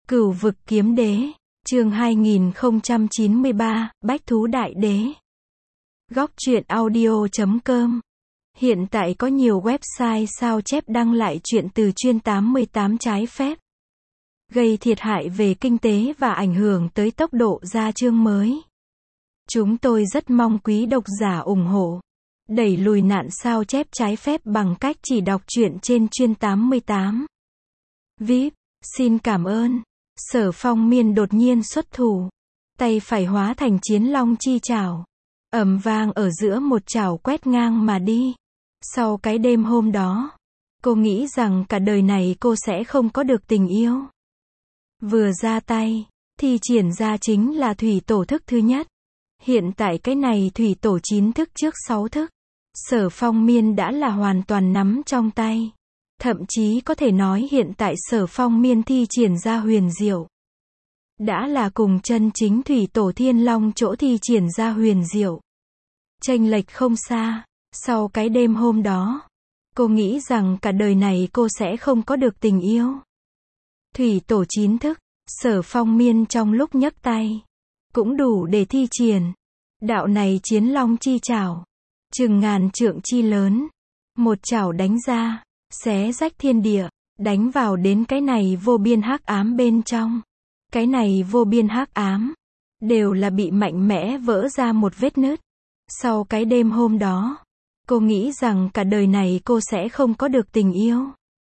Cửu vực kiếm đế, chương 2093, Bách thú đại đế. Góc truyện audio.com. Hiện tại có nhiều website sao chép đăng lại truyện từ chuyên 88 trái phép, gây thiệt hại về kinh tế và ảnh hưởng tới tốc độ ra chương mới. Chúng tôi rất mong quý độc giả ủng hộ, đẩy lùi nạn sao chép trái phép bằng cách chỉ đọc truyện trên chuyên 88. VIP, xin cảm ơn. Sở Phong Miên đột nhiên xuất thủ, tay phải hóa thành chiến long chi chảo, ầm vang ở giữa một chảo quét ngang mà đi. Sau cái đêm hôm đó, cô nghĩ rằng cả đời này cô sẽ không có được tình yêu. Vừa ra tay, thì triển ra chính là thủy tổ thức thứ nhất. Hiện tại cái này thủy tổ 9 thức trước 6 thức, Sở Phong Miên đã là hoàn toàn nắm trong tay. Thậm chí có thể nói hiện tại Sở Phong Miên thi triển ra huyền diệu, đã là cùng chân chính thủy tổ thiên long chỗ thi triển ra huyền diệu. Chênh lệch không xa. Sau cái đêm hôm đó, cô nghĩ rằng cả đời này cô sẽ không có được tình yêu. Thủy tổ 9 thức, Sở Phong Miên trong lúc nhấc tay, cũng đủ để thi triển đạo này chiến long chi chảo, chừng ngàn trượng chi lớn. Một chảo đánh ra, xé rách thiên địa, đánh vào đến cái này vô biên hắc ám bên trong. Cái này vô biên hắc ám, đều là bị mạnh mẽ vỡ ra một vết nứt. Sau cái đêm hôm đó, cô nghĩ rằng cả đời này cô sẽ không có được tình yêu.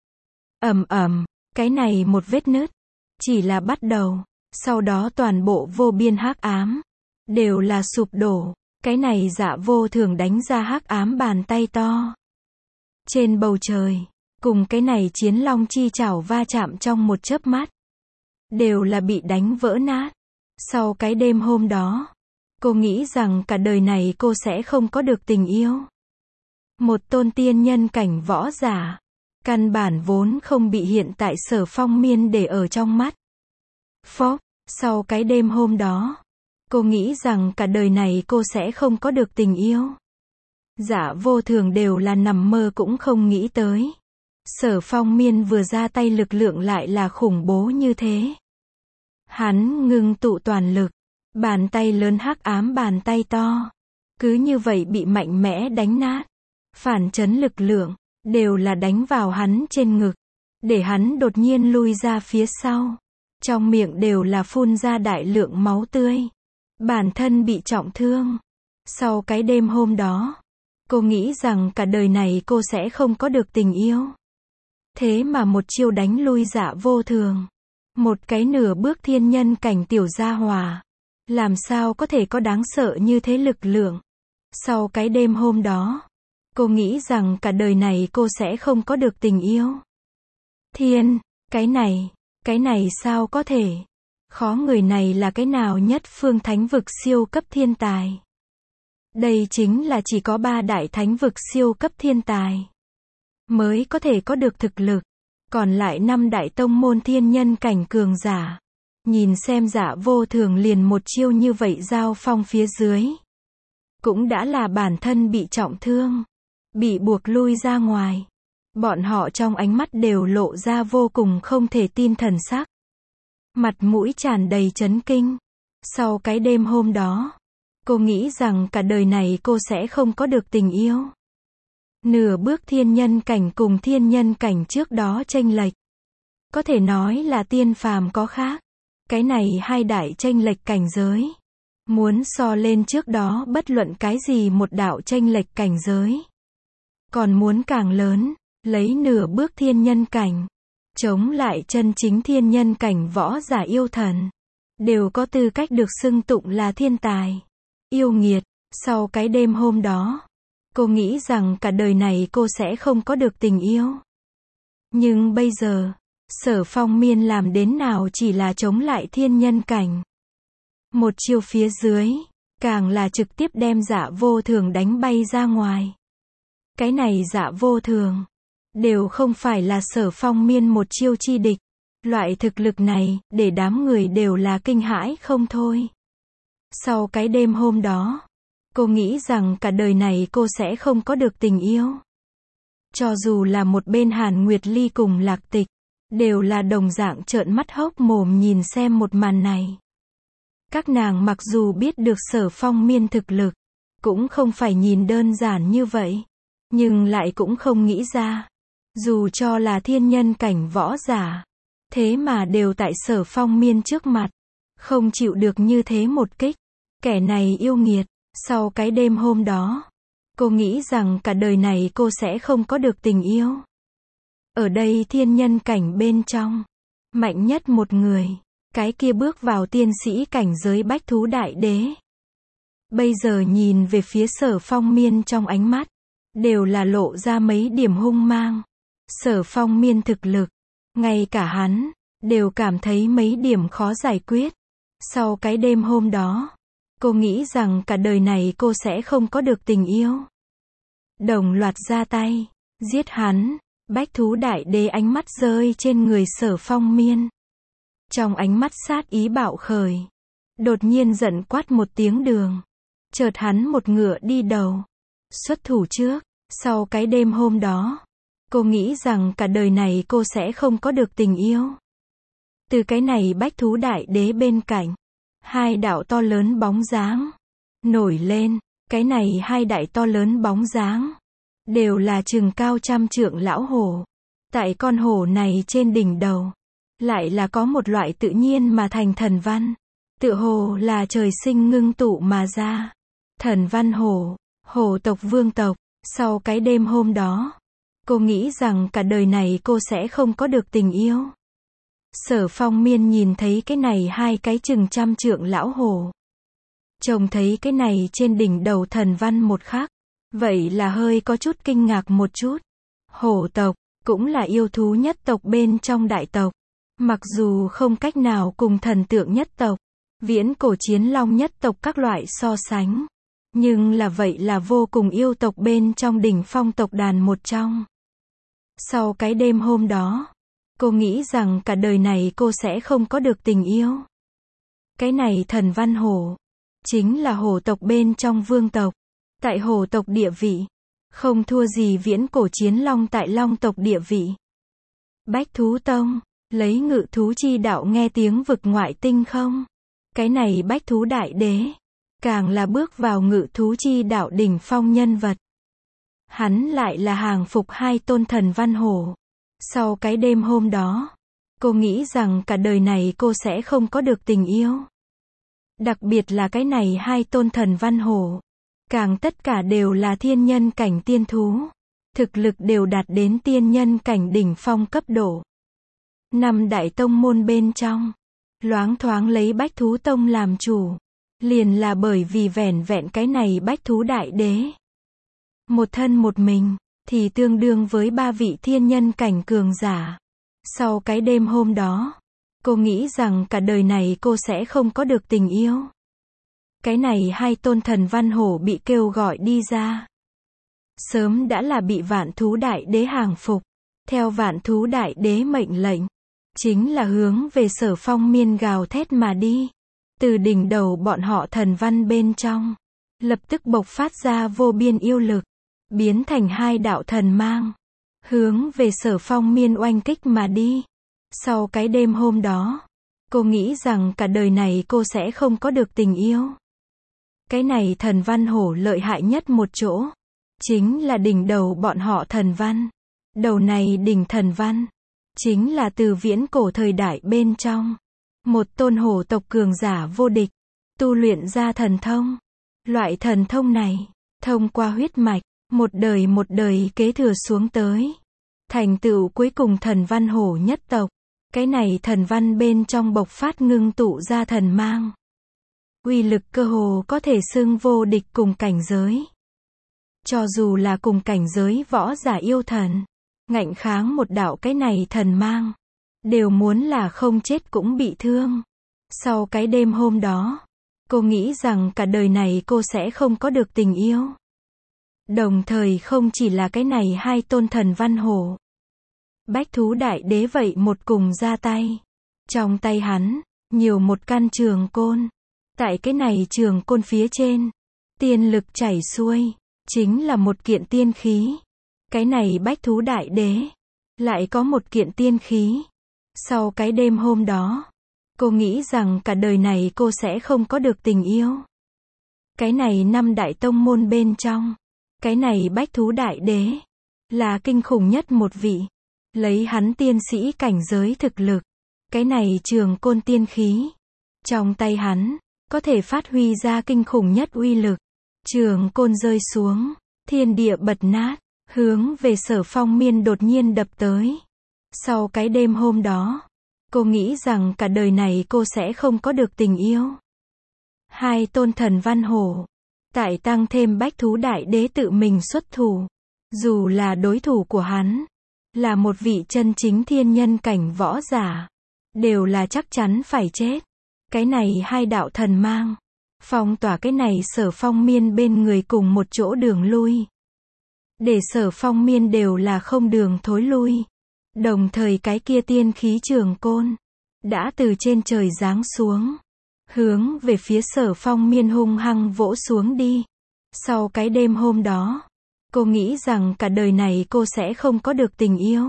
Cái này một vết nứt, chỉ là bắt đầu, sau đó toàn bộ vô biên hắc ám, đều là sụp đổ. Cái này Dạ Vô Thường đánh ra hắc ám bàn tay to. Trên bầu trời, cùng cái này chiến long chi chảo va chạm trong một chớp mắt, đều là bị đánh vỡ nát. Sau cái đêm hôm đó, cô nghĩ rằng cả đời này cô sẽ không có được tình yêu. Một tôn tiên nhân cảnh võ giả, căn bản vốn không bị hiện tại Sở Phong Miên để ở trong mắt. Sau cái đêm hôm đó, cô nghĩ rằng cả đời này cô sẽ không có được tình yêu. Dạ Vô Thường đều là nằm mơ cũng không nghĩ tới. Sở Phong Miên vừa ra tay lực lượng lại là khủng bố như thế. Hắn ngưng tụ toàn lực, bàn tay lớn hắc ám bàn tay to, cứ như vậy bị mạnh mẽ đánh nát. Phản chấn lực lượng, đều là đánh vào hắn trên ngực, để hắn đột nhiên lui ra phía sau. Trong miệng đều là phun ra đại lượng máu tươi. Bản thân bị trọng thương. Sau cái đêm hôm đó, cô nghĩ rằng cả đời này cô sẽ không có được tình yêu. Thế mà một chiêu đánh lui Dạ Vô Thường. Một cái nửa bước thiên nhân cảnh tiểu gia hỏa, làm sao có thể có đáng sợ như thế lực lượng. Sau cái đêm hôm đó, cô nghĩ rằng cả đời này cô sẽ không có được tình yêu. Cái này sao có thể? Khó, người này là cái nào nhất phương thánh vực siêu cấp thiên tài? Đây chính là chỉ có 3 đại thánh vực siêu cấp thiên tài mới có thể có được thực lực. Còn lại 5 đại tông môn thiên nhân cảnh cường giả. Nhìn xem Dạ Vô Thường liền một chiêu như vậy giao phong phía dưới, cũng đã là bản thân bị trọng thương, bị buộc lui ra ngoài. Bọn họ trong ánh mắt đều lộ ra vô cùng không thể tin thần sắc. Mặt mũi tràn đầy chấn kinh. Sau cái đêm hôm đó, cô nghĩ rằng cả đời này cô sẽ không có được tình yêu. Nửa bước thiên nhân cảnh cùng thiên nhân cảnh trước đó chênh lệch, có thể nói là tiên phàm có khác. Cái này hai đại chênh lệch cảnh giới, muốn so lên trước đó bất luận cái gì một đạo chênh lệch cảnh giới, còn muốn càng lớn. Lấy nửa bước thiên nhân cảnh, chống lại chân chính thiên nhân cảnh võ giả yêu thần, đều có tư cách được xưng tụng là thiên tài, yêu nghiệt. Sau cái đêm hôm đó, cô nghĩ rằng cả đời này cô sẽ không có được tình yêu. Nhưng bây giờ, Sở Phong Miên làm đến nào chỉ là chống lại thiên nhân cảnh. Một chiêu phía dưới, càng là trực tiếp đem Dạ Vô Thường đánh bay ra ngoài. Cái này Dạ Vô Thường, đều không phải là Sở Phong Miên một chiêu chi địch. Loại thực lực này, để đám người đều là kinh hãi không thôi. Sau cái đêm hôm đó, cô nghĩ rằng cả đời này cô sẽ không có được tình yêu. Cho dù là một bên Hàn Nguyệt Ly cùng Lạc Tịch, đều là đồng dạng trợn mắt hốc mồm nhìn xem một màn này. Các nàng mặc dù biết được Sở Phong Miên thực lực, cũng không phải nhìn đơn giản như vậy, nhưng lại cũng không nghĩ ra, dù cho là thiên nhân cảnh võ giả, thế mà đều tại Sở Phong Miên trước mặt, không chịu được như thế một kích. Kẻ này yêu nghiệt. Sau cái đêm hôm đó, cô nghĩ rằng cả đời này cô sẽ không có được tình yêu. Ở đây thiên nhân cảnh bên trong, mạnh nhất một người, cái kia bước vào tiên sĩ cảnh giới bách thú đại đế. Bây giờ nhìn về phía Sở Phong Miên trong ánh mắt, đều là lộ ra mấy điểm hung mang. Sở Phong Miên thực lực, ngay cả hắn, đều cảm thấy mấy điểm khó giải quyết. Sau cái đêm hôm đó, cô nghĩ rằng cả đời này cô sẽ không có được tình yêu. Đồng loạt ra tay, giết hắn. Bách thú đại đế ánh mắt rơi trên người Sở Phong Miên. Trong ánh mắt sát ý bạo khởi. Đột nhiên giận quát một tiếng đường. Chợt hắn một ngựa đi đầu. Xuất thủ trước. Sau cái đêm hôm đó, cô nghĩ rằng cả đời này cô sẽ không có được tình yêu. Từ cái này bách thú đại đế bên cạnh, hai đạo to lớn bóng dáng nổi lên. Cái này hai đại to lớn bóng dáng đều là chừng cao 100 trượng lão hổ. Tại con hổ này trên đỉnh đầu, lại là có một loại tự nhiên mà thành thần văn. Tựa hồ là trời sinh ngưng tụ mà ra. Thần văn hổ, hổ tộc vương tộc. Sau cái đêm hôm đó, cô nghĩ rằng cả đời này cô sẽ không có được tình yêu. Sở Phong Miên nhìn thấy cái này hai cái chừng 100 trượng lão hổ. Trông thấy cái này trên đỉnh đầu thần văn một khắc, vậy là hơi có chút kinh ngạc một chút. Hổ tộc, cũng là yêu thú nhất tộc bên trong đại tộc. Mặc dù không cách nào cùng thần tượng nhất tộc, viễn cổ chiến long nhất tộc các loại so sánh. Nhưng là vậy là vô cùng yêu tộc bên trong đỉnh phong tộc đàn một trong. Sau cái đêm hôm đó, cô nghĩ rằng cả đời này cô sẽ không có được tình yêu. Cái này thần văn hổ, chính là hổ tộc bên trong vương tộc. Tại hổ tộc địa vị, không thua gì viễn cổ chiến long tại long tộc địa vị. Bách thú tông, lấy ngự thú chi đạo nghe tiếng vực ngoại tinh không? Cái này bách thú đại đế, càng là bước vào ngự thú chi đạo đỉnh phong nhân vật. Hắn lại là hàng phục hai tôn thần văn hổ. Sau cái đêm hôm đó, cô nghĩ rằng cả đời này cô sẽ không có được tình yêu. Đặc biệt là cái này hai tôn thần văn hổ, càng tất cả đều là thiên nhân cảnh tiên thú. Thực lực đều đạt đến tiên nhân cảnh đỉnh phong cấp độ. Năm đại tông môn bên trong, loáng thoáng lấy bách thú tông làm chủ. Liền là bởi vì vẻn vẹn cái này bách thú đại đế. Một thân một mình, thì tương đương với 3 vị thiên nhân cảnh cường giả. Sau cái đêm hôm đó, cô nghĩ rằng cả đời này cô sẽ không có được tình yêu. Cái này hai tôn thần văn hổ bị kêu gọi đi ra. Sớm đã là bị vạn thú đại đế hàng phục. Theo vạn thú đại đế mệnh lệnh, chính là hướng về Sở Phong Miên gào thét mà đi. Từ đỉnh đầu bọn họ thần văn bên trong, lập tức bộc phát ra vô biên yêu lực, biến thành hai đạo thần mang, hướng về Sở Phong Miên oanh kích mà đi. Sau cái đêm hôm đó, cô nghĩ rằng cả đời này cô sẽ không có được tình yêu. Cái này thần văn hổ lợi hại nhất một chỗ, chính là đỉnh đầu bọn họ thần văn. Đầu này đỉnh thần văn, chính là từ viễn cổ thời đại bên trong. Một tôn hổ tộc cường giả vô địch, tu luyện ra thần thông. Loại thần thông này, thông qua huyết mạch, một đời kế thừa xuống tới. Thành tựu cuối cùng thần văn hổ nhất tộc. Cái này thần văn bên trong bộc phát ngưng tụ ra thần mang. Uy lực cơ hồ có thể xưng vô địch cùng cảnh giới. Cho dù là cùng cảnh giới võ giả yêu thần, ngạnh kháng một đạo cái này thần mang, đều muốn là không chết cũng bị thương. Sau cái đêm hôm đó, cô nghĩ rằng cả đời này cô sẽ không có được tình yêu. Đồng thời không chỉ là cái này hai tôn thần văn hổ. Bách thú đại đế vậy một cùng ra tay. Trong tay hắn, nhiều một căn trường côn. Tại cái này trường côn phía trên, tiên lực chảy xuôi, chính là một kiện tiên khí. Cái này bách thú đại đế, lại có một kiện tiên khí, Sau cái đêm hôm đó, cô nghĩ rằng cả đời này cô sẽ không có được tình yêu. Cái này năm đại tông môn bên trong, cái này bách thú đại đế, là kinh khủng nhất một vị. Lấy hắn tiên sĩ cảnh giới thực lực, cái này trường côn tiên khí, trong tay hắn, có thể phát huy ra kinh khủng nhất uy lực. Trường côn rơi xuống, thiên địa bật nát, hướng về Sở Phong Miên đột nhiên đập tới. Sau cái đêm hôm đó, cô nghĩ rằng cả đời này cô sẽ không có được tình yêu. Hai tôn thần văn hổ, tại tăng thêm bách thú đại đế tự mình xuất thủ. Dù là đối thủ của hắn, là một vị chân chính thiên nhân cảnh võ giả, đều là chắc chắn phải chết. Cái này hai đạo thần mang, phong tỏa cái này Sở Phong Miên bên người cùng một chỗ đường lui. Để Sở Phong Miên đều là không đường thối lui. Đồng thời cái kia tiên khí trường côn, đã từ trên trời giáng xuống, hướng về phía Sở Phong Miên hung hăng vỗ xuống đi. Sau cái đêm hôm đó, cô nghĩ rằng cả đời này cô sẽ không có được tình yêu.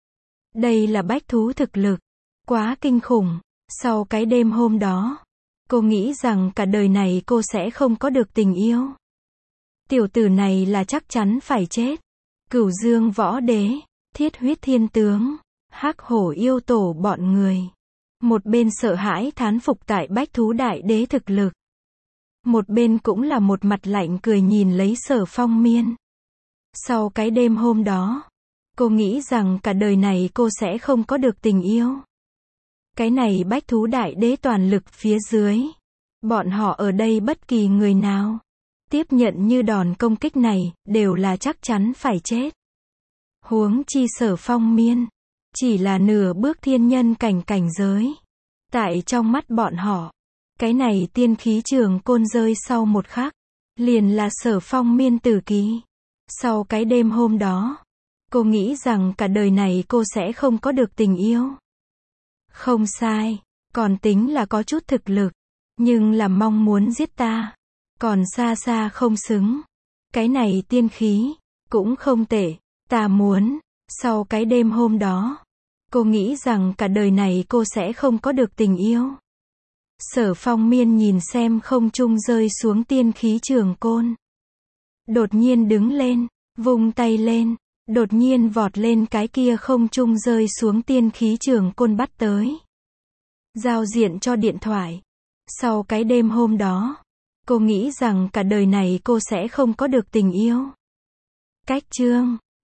Đây là bách thú thực lực, quá kinh khủng. Sau cái đêm hôm đó, cô nghĩ rằng cả đời này cô sẽ không có được tình yêu. Tiểu tử này là chắc chắn phải chết. Cửu Dương Võ Đế, Thiết Huyết Thiên Tướng, Hắc Hổ Yêu Tổ bọn người. Một bên sợ hãi thán phục tại bách thú đại đế thực lực. Một bên cũng là một mặt lạnh cười nhìn lấy Sở Phong Miên. Sau cái đêm hôm đó, cô nghĩ rằng cả đời này cô sẽ không có được tình yêu. Cái này bách thú đại đế toàn lực phía dưới. Bọn họ ở đây bất kỳ người nào tiếp nhận như đòn công kích này, đều là chắc chắn phải chết. Huống chi Sở Phong Miên, chỉ là nửa bước thiên nhân cảnh giới. Tại trong mắt bọn họ, cái này tiên khí trường côn rơi sau một khắc, liền là Sở Phong Miên tử ký. Sau cái đêm hôm đó, cô nghĩ rằng cả đời này cô sẽ không có được tình yêu. Không sai, còn tính là có chút thực lực, nhưng là mong muốn giết ta, còn xa xa không xứng. Cái này tiên khí, cũng không tệ, ta muốn. Sau cái đêm hôm đó, cô nghĩ rằng cả đời này cô sẽ không có được tình yêu. Sở Phong Miên nhìn xem không trung rơi xuống tiên khí trường côn. Đột nhiên đứng lên, vung tay lên, đột nhiên vọt lên cái kia không trung rơi xuống tiên khí trường côn bắt tới. Giao diện cho điện thoại. Sau cái đêm hôm đó, cô nghĩ rằng cả đời này cô sẽ không có được tình yêu. Cách chương